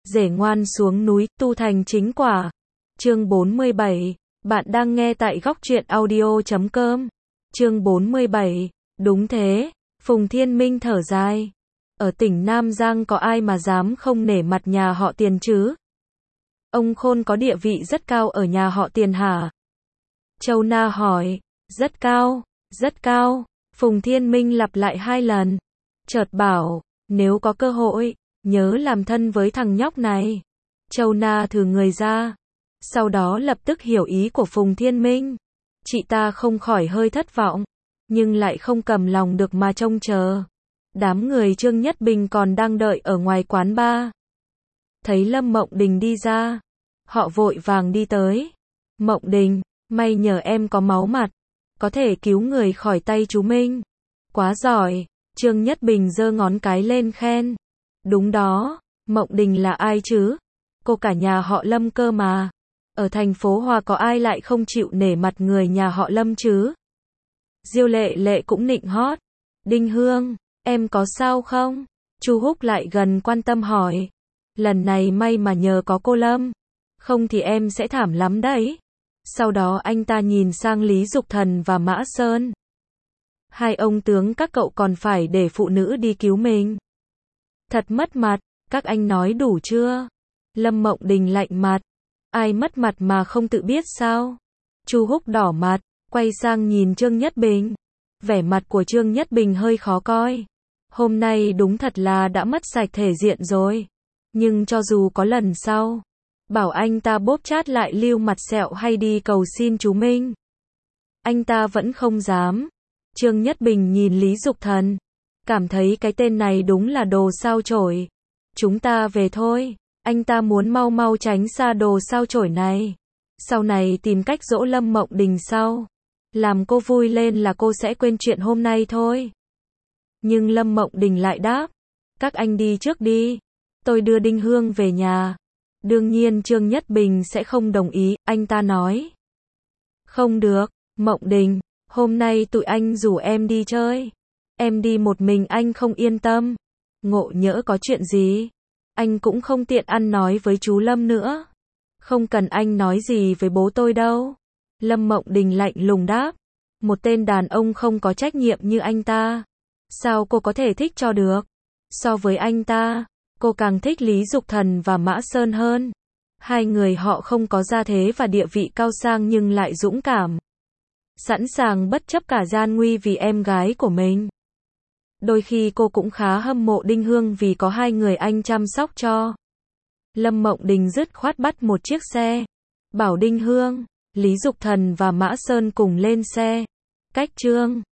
Rể ngoan xuống núi, tu thành chính quả. Chương 47. Bạn đang nghe tại góc truyện audio.com. Chương 47. Đúng thế. Phùng Thiên Minh thở dài. Ở tỉnh Nam Giang có ai mà dám không nể mặt nhà họ Tiền chứ? Ông Khôn có địa vị rất cao ở nhà họ Tiền hả? Châu Na hỏi. Rất cao, rất cao. Phùng Thiên Minh lặp lại 2 lần. Chợt bảo, nếu có cơ hội, nhớ làm thân với thằng nhóc này. Châu Na thử người ra. Sau đó lập tức hiểu ý của Phùng Thiên Minh. Chị ta không khỏi hơi thất vọng, nhưng lại không cầm lòng được mà trông chờ. Đám người Trương Nhất Bình còn đang đợi ở ngoài quán bar. Thấy Lâm Mộng Đình đi ra, họ vội vàng đi tới. Mộng Đình, may nhờ em có máu mặt, có thể cứu người khỏi tay chú Minh. Quá giỏi. Trương Nhất Bình giơ ngón cái lên khen. Đúng đó, Mộng Đình là ai chứ? Cô cả nhà họ Lâm cơ mà. Ở thành phố Hòa có ai lại không chịu nể mặt người nhà họ Lâm chứ? Diêu Lệ Lệ cũng nịnh hót. Đinh Hương, em có sao không? Chu Húc lại gần quan tâm hỏi. Lần này may mà nhờ có cô Lâm, không thì em sẽ thảm lắm đấy. Sau đó anh ta nhìn sang Lý Dục Thần và Mã Sơn. Hai ông tướng các cậu còn phải để phụ nữ đi cứu mình. Thật mất mặt, các anh nói đủ chưa? Lâm Mộng Đình lạnh mặt. Ai mất mặt mà không tự biết sao? Chu Húc đỏ mặt, quay sang nhìn Trương Nhất Bình. Vẻ mặt của Trương Nhất Bình hơi khó coi. Hôm nay đúng thật là đã mất sạch thể diện rồi. Nhưng cho dù có lần sau, bảo anh ta bóp chát lại lưu mặt sẹo hay đi cầu xin chú Minh, anh ta vẫn không dám. Trương Nhất Bình nhìn Lý Dục Thần, cảm thấy cái tên này đúng là đồ sao chổi. Chúng ta về thôi. Anh ta muốn mau mau tránh xa đồ sao chổi này. Sau này tìm cách dỗ Lâm Mộng Đình sau. Làm cô vui lên là cô sẽ quên chuyện hôm nay thôi. Nhưng Lâm Mộng Đình lại đáp. Các anh đi trước đi. Tôi đưa Đinh Hương về nhà. Đương nhiên Trương Nhất Bình sẽ không đồng ý, anh ta nói. Không được, Mộng Đình, hôm nay tụi anh rủ em đi chơi. Em đi một mình anh không yên tâm. Ngộ nhỡ có chuyện gì, anh cũng không tiện ăn nói với chú Lâm nữa. Không cần anh nói gì với bố tôi đâu. Lâm Mộng Đình lạnh lùng đáp. Một tên đàn ông không có trách nhiệm như anh ta, sao cô có thể thích cho được? So với anh ta, cô càng thích Lý Dục Thần và Mã Sơn hơn. Hai người họ không có gia thế và địa vị cao sang nhưng lại dũng cảm, sẵn sàng bất chấp cả gian nguy vì em gái của mình. Đôi khi cô cũng khá hâm mộ Đinh Hương vì có hai người anh chăm sóc cho. Lâm Mộng Đình dứt khoát bắt một chiếc xe, bảo Đinh Hương, Lý Dục Thần và Mã Sơn cùng lên xe. Cách Trương